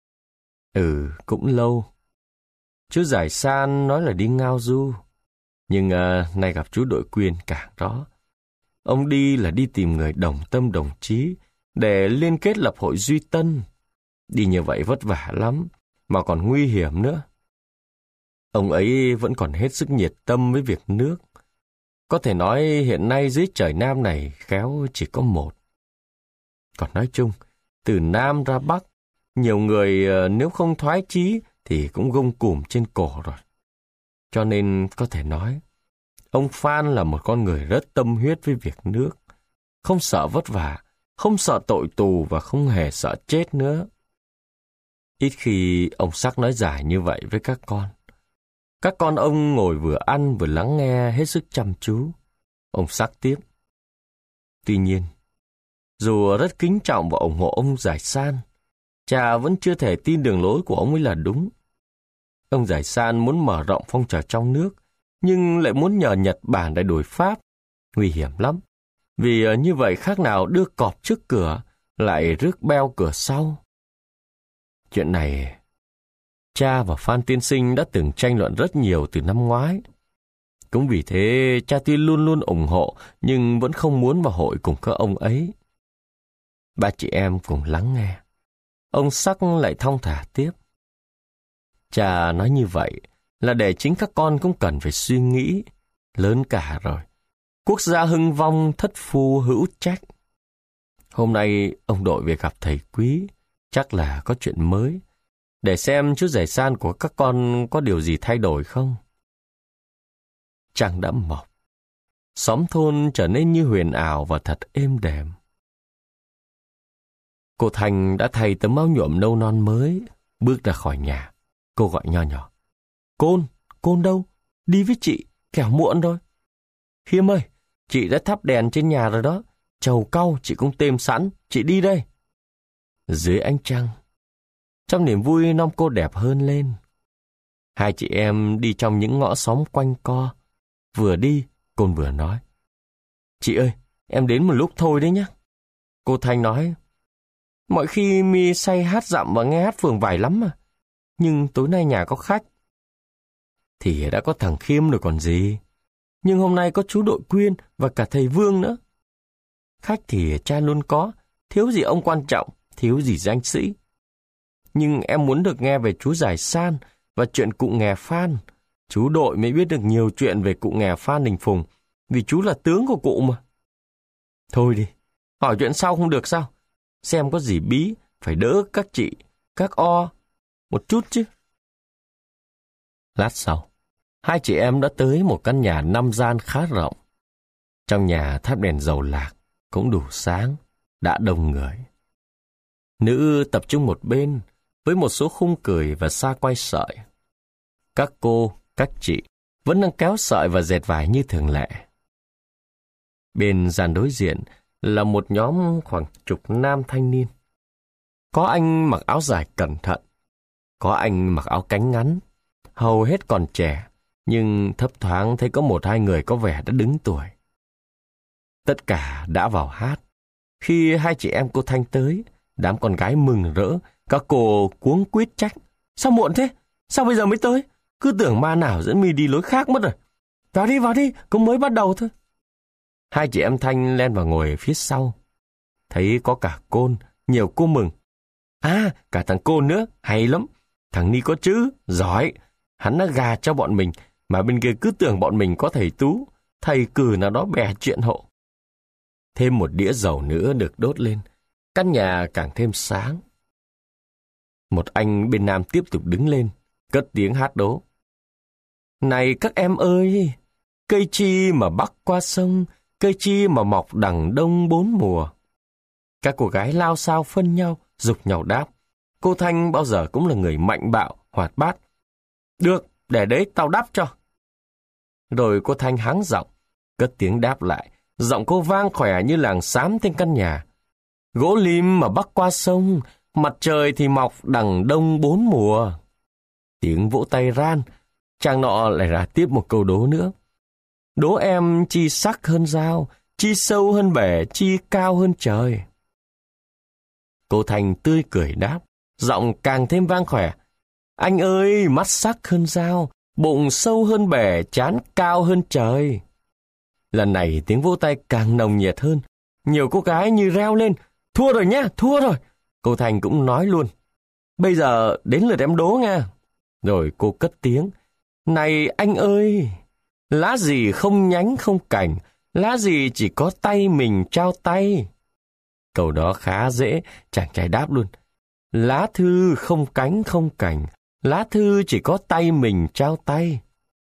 Ừ, cũng lâu. Chú giải san nói là đi ngao du, nhưng à, nay gặp chú đội Quyên càng rõ. Ông đi là đi tìm người đồng tâm đồng chí để liên kết lập hội Duy Tân. Đi như vậy vất vả lắm, mà còn nguy hiểm nữa. Ông ấy vẫn còn hết sức nhiệt tâm với việc nước. Có thể nói hiện nay dưới trời Nam này khéo chỉ có một. Còn nói chung, từ Nam ra Bắc, nhiều người nếu không thoái chí thì cũng gông cùm trên cổ rồi. Cho nên có thể nói, ông Phan là một con người rất tâm huyết với việc nước. Không sợ vất vả, không sợ tội tù và không hề sợ chết nữa. Ít khi ông Sắc nói giải như vậy với các con. Các con ông ngồi vừa ăn vừa lắng nghe hết sức chăm chú. Ông Sắc tiếp. Tuy nhiên, dù rất kính trọng và ủng hộ ông Giải San, cha vẫn chưa thể tin đường lối của ông ấy là đúng. Ông Giải San muốn mở rộng phong trào trong nước, nhưng lại muốn nhờ Nhật Bản để đuổi Pháp. Nguy hiểm lắm, vì như vậy khác nào đưa cọp trước cửa, lại rước beo cửa sau. Chuyện này, cha và Phan Tiên Sinh đã từng tranh luận rất nhiều từ năm ngoái. Cũng vì thế, cha tuy luôn luôn ủng hộ, nhưng vẫn không muốn vào hội cùng các ông ấy. Ba chị em cùng lắng nghe. Ông Sắc lại thong thả tiếp. Cha nói như vậy là để chính các con cũng cần phải suy nghĩ. Lớn cả rồi. Quốc gia hưng vong thất phu hữu trách. Hôm nay ông đội về gặp thầy Quý, chắc là có chuyện mới. Để xem chú Giải San của các con có điều gì thay đổi không. Trăng đã mọc. Xóm thôn trở nên như huyền ảo và thật êm đềm. Cô Thành đã thay tấm áo nhuộm nâu non mới, bước ra khỏi nhà. Cô gọi nho nhỏ. Côn, Côn đâu? Đi với chị, kẻo muộn rồi. Khiêm ơi, chị đã thắp đèn trên nhà rồi đó. Trầu cau chị cũng têm sẵn, chị đi đây. Dưới ánh trăng, trong niềm vui non cô đẹp hơn lên. Hai chị em đi trong những ngõ xóm quanh co. Vừa đi, Côn vừa nói. Chị ơi, em đến một lúc thôi đấy nhé. Cô Thanh nói. Mọi khi mi say hát dặm và nghe hát phường vải lắm mà. Nhưng tối nay nhà có khách. Thì đã có thằng Khiêm rồi còn gì. Nhưng hôm nay có chú đội Quyên và cả thầy Vương nữa. Khách thì cha luôn có, thiếu gì ông quan trọng, thiếu gì danh sĩ. Nhưng em muốn được nghe về chú Giải San và chuyện cụ nghè Phan. Chú đội mới biết được nhiều chuyện về cụ nghè Phan Đình Phùng, vì chú là tướng của cụ mà. Thôi đi, hỏi chuyện sau không được sao? Xem có gì bí, phải đỡ các chị, các o, một chút chứ. Lát sau, hai chị em đã tới một căn nhà năm gian khá rộng. Trong nhà thắp đèn dầu lạc, cũng đủ sáng, đã đông người. Nữ tập trung một bên, với một số khung cười và sa quay sợi. Các cô, các chị vẫn đang kéo sợi và dệt vải như thường lệ. Bên gian đối diện là một nhóm khoảng chục nam thanh niên. Có anh mặc áo dài cẩn thận, có anh mặc áo cánh ngắn, hầu hết còn trẻ, nhưng thấp thoáng thấy có một hai người có vẻ đã đứng tuổi. Tất cả đã vào hát. Khi hai chị em cô Thanh tới, đám con gái mừng rỡ, các cô cuống quýt trách. Sao muộn thế? Sao bây giờ mới tới? Cứ tưởng ma nào dẫn mi đi lối khác mất rồi. Vào đi, vào đi, cũng mới bắt đầu thôi. Hai chị em Thanh len vào ngồi phía sau. Thấy có cả Côn, nhiều cô mừng. À, cả thằng Côn nữa, hay lắm. Thằng Ni có chữ, giỏi. Hắn đã gà cho bọn mình, mà bên kia cứ tưởng bọn mình có thầy Tú, thầy cử nào đó bè chuyện hộ. Thêm một đĩa dầu nữa được đốt lên, căn nhà càng thêm sáng. Một anh bên nam tiếp tục đứng lên, cất tiếng hát đố. Này các em ơi, cây chi mà bắc qua sông, cây chi mà mọc đằng đông bốn mùa. Các cô gái lao xao phân nhau, giục nhau đáp. Cô Thanh bao giờ cũng là người mạnh bạo, hoạt bát. Được, để đấy tao đáp cho. Rồi cô Thanh hắng giọng, cất tiếng đáp lại. Giọng cô vang khỏe như làng xám trên căn nhà. Gỗ lim mà bắc qua sông, mặt trời thì mọc đằng đông bốn mùa. Tiếng vỗ tay ran, chàng nọ lại ra tiếp một câu đố nữa. Đố em chi sắc hơn dao, chi sâu hơn bể, chi cao hơn trời. Cô Thành tươi cười đáp, giọng càng thêm vang khỏe. Anh ơi, mắt sắc hơn dao, bụng sâu hơn bể, trán cao hơn trời. Lần này tiếng vỗ tay càng nồng nhiệt hơn. Nhiều cô gái như reo lên. Thua rồi nhá, thua rồi. Cô Thành cũng nói luôn. Bây giờ đến lượt em đố nha. Rồi cô cất tiếng. Này anh ơi, lá gì không nhánh không cành, lá gì chỉ có tay mình trao tay. Câu đó khá dễ, chàng trai đáp luôn. Lá thư không cánh không cành, lá thư chỉ có tay mình trao tay.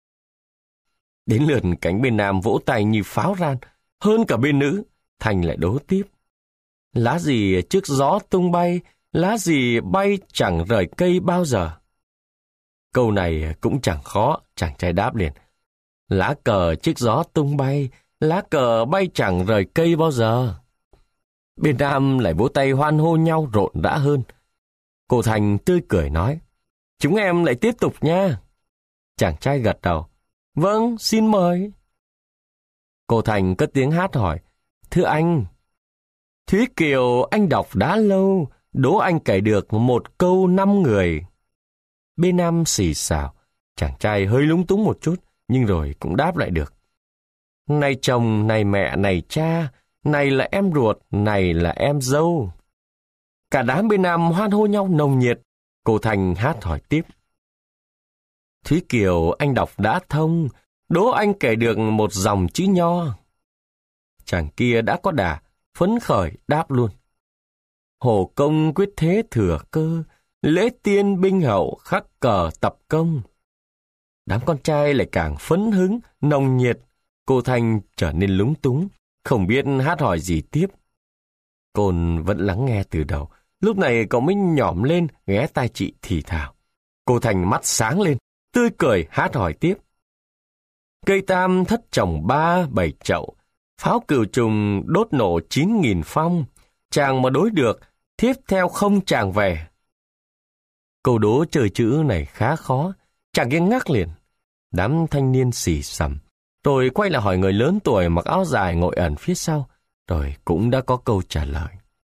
Đến lượt cánh bên nam vỗ tay như pháo ran, hơn cả bên nữ. Thành lại đố tiếp. Lá gì trước gió tung bay, lá gì bay chẳng rời cây bao giờ. Câu này cũng chẳng khó, chàng trai đáp liền. Lá cờ trước gió tung bay, lá cờ bay chẳng rời cây bao giờ. Bên nam lại vỗ tay hoan hô nhau rộn rã hơn. Cô Thành tươi cười nói. Chúng em lại tiếp tục nha. Chàng trai gật đầu. Vâng, xin mời. Cô Thành cất tiếng hát hỏi. Thưa anh, Thúy Kiều anh đọc đã lâu, đố anh kể được một câu năm người. Bên nam xì xào, chàng trai hơi lúng túng một chút, nhưng rồi cũng đáp lại được. Này chồng, này mẹ, này cha, này là em ruột, này là em dâu. Cả đám bên nam hoan hô nhau nồng nhiệt. Cô Thành hát hỏi tiếp. Thúy Kiều anh đọc đã thông, đố anh kể được một dòng chữ nho. Chàng kia đã có đà, phấn khởi đáp luôn. Hồ công quyết thế thừa cơ, lễ tiên binh hậu khắc cờ tập công. Đám con trai lại càng phấn hứng, nồng nhiệt. Cô Thanh trở nên lúng túng, không biết hát hỏi gì tiếp. Côn vẫn lắng nghe từ đầu, lúc này cậu mới nhỏm lên ghé tai chị thì thào. Cô Thanh mắt sáng lên, tươi cười hát hỏi tiếp. Cây tam thất trồng ba bảy chậu, pháo cừu trùng đốt nổ chín nghìn phong, chàng mà đối được, thiếp theo không chàng về. Câu đố chơi chữ này khá khó, chàng kia ngắc liền. Đám thanh niên xì xầm, rồi quay lại hỏi người lớn tuổi mặc áo dài ngồi ẩn phía sau, rồi cũng đã có câu trả lời.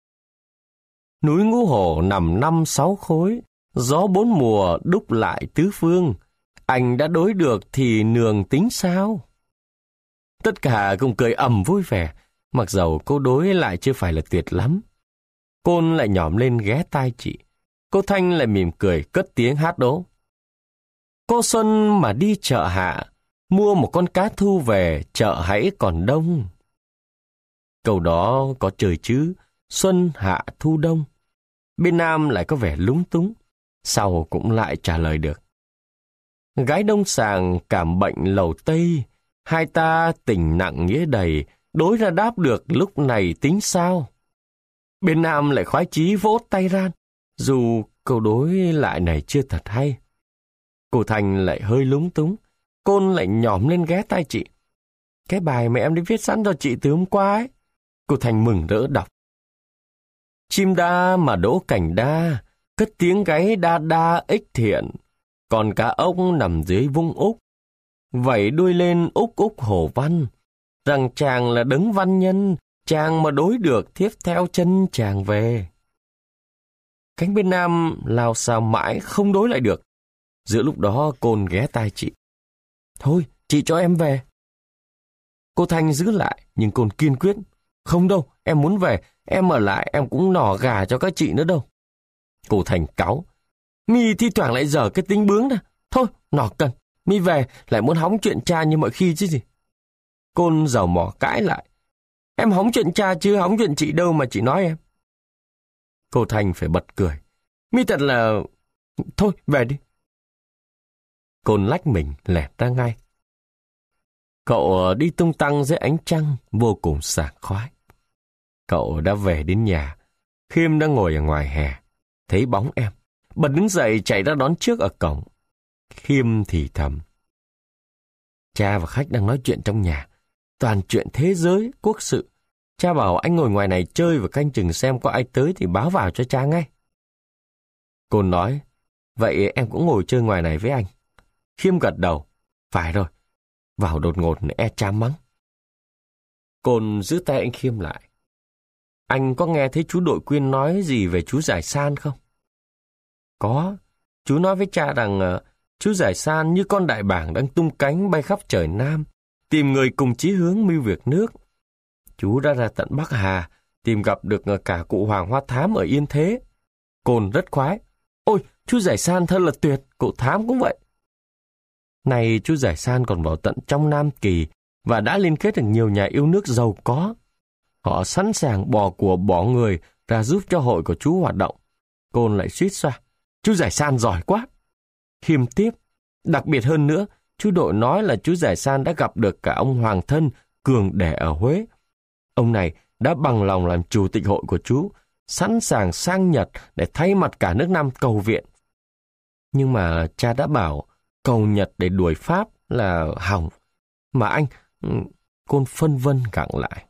Núi Ngũ Hổ nằm năm sáu khối, gió bốn mùa đúc lại tứ phương, anh đã đối được thì nường tính sao? Tất cả cùng cười ầm vui vẻ, mặc dầu câu đối lại chưa phải là tuyệt lắm. Côn lại nhỏm lên ghé tai chị. Cô Thanh lại mỉm cười cất tiếng hát đố. Cô Xuân mà đi chợ hạ, mua một con cá thu về, chợ hãy còn đông. Câu đó có trời chứ, xuân hạ thu đông. Bên nam lại có vẻ lúng túng. sau cũng lại trả lời được. Gái Đông Sàng cảm bệnh lầu Tây, hai ta tình nặng nghĩa đầy, đối ra đáp được lúc này tính sao? Bên Nam lại khoái chí vỗ tay ran, dù câu đối lại này chưa thật hay. Cô Thành lại hơi lúng túng, Côn lại nhỏm lên ghé tai chị. Cái bài mà em đã viết sẵn cho chị từ hôm qua ấy. Cô Thành mừng rỡ đọc. Chim đa mà đỗ cành đa, cất tiếng gáy đa đa ích thiện, còn cá ốc nằm dưới vung úc, vẩy đuôi lên úc úc hổ văn, rằng chàng là đấng văn nhân, chàng mà đối được thiếp theo chân chàng về. Cánh bên Nam lao sao mãi không đối lại được. Giữa lúc đó Côn ghé tai chị. Thôi, chị cho em về. Cô Thanh giữ lại, nhưng Côn kiên quyết. Không đâu, em muốn về, em ở lại em cũng nỏ gà cho các chị nữa đâu. Cô Thanh cáu. Mi thi thoảng lại dở cái tính bướng ra. Thôi, nỏ cần, mi về lại muốn hóng chuyện cha như mọi khi chứ gì. Côn giàu mỏ cãi lại. Em hóng chuyện cha chứ hóng chuyện chị đâu mà chị nói em. Cô Thanh phải bật cười. Mi thật là... Thôi, về đi. Côn lách mình lẹt ra ngay. Cậu đi tung tăng dưới ánh trăng vô cùng sảng khoái. Cậu đã về đến nhà. Khiêm đang ngồi ở ngoài hè. Thấy bóng em. Bật đứng dậy chạy ra đón trước ở cổng. Khiêm thì thầm. Cha và khách đang nói chuyện trong nhà. Toàn chuyện thế giới, quốc sự. Cha bảo anh ngồi ngoài này chơi và canh chừng xem có ai tới thì báo vào cho cha ngay. Côn nói, vậy em cũng ngồi chơi ngoài này với anh. Khiêm gật đầu, phải rồi, vào đột ngột e cha mắng. Côn giữ tay anh Khiêm lại. Anh có nghe thấy chú Đội Quyên nói gì về chú Giải San không? Có, chú nói với cha rằng uh, chú Giải San như con đại bàng đang tung cánh bay khắp trời Nam, tìm người cùng chí hướng mưu việc nước. Chú đã ra tận Bắc Hà, tìm gặp được cả cụ Hoàng Hoa Thám ở Yên Thế. Côn rất khoái. Ôi, chú Giải San thật là tuyệt, cụ Thám cũng vậy. Này chú Giải San còn vào tận trong Nam Kỳ và đã liên kết được nhiều nhà yêu nước giàu có. Họ sẵn sàng bỏ của bỏ người ra giúp cho hội của chú hoạt động. Côn lại suýt xoa. Chú Giải San giỏi quá. Khiêm tiếp. Đặc biệt hơn nữa, chú Đội nói là chú Giải San đã gặp được cả ông Hoàng Thân Cường Đẻ ở Huế. Ông này đã bằng lòng làm chủ tịch hội của chú, sẵn sàng sang Nhật để thay mặt cả nước Nam cầu viện. Nhưng mà cha đã bảo cầu Nhật để đuổi Pháp là hỏng. Mà anh, Côn phân vân gặng lại.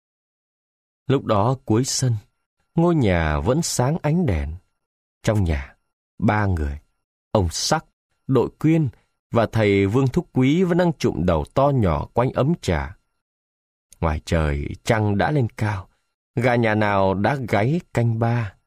Lúc đó cuối sân, ngôi nhà vẫn sáng ánh đèn. Trong nhà, ba người, ông Sắc, Đội Quyên và thầy Vương Thúc Quý vẫn đang chụm đầu to nhỏ quanh ấm trà. Ngoài trời trăng đã lên cao, gà nhà nào đã gáy canh ba.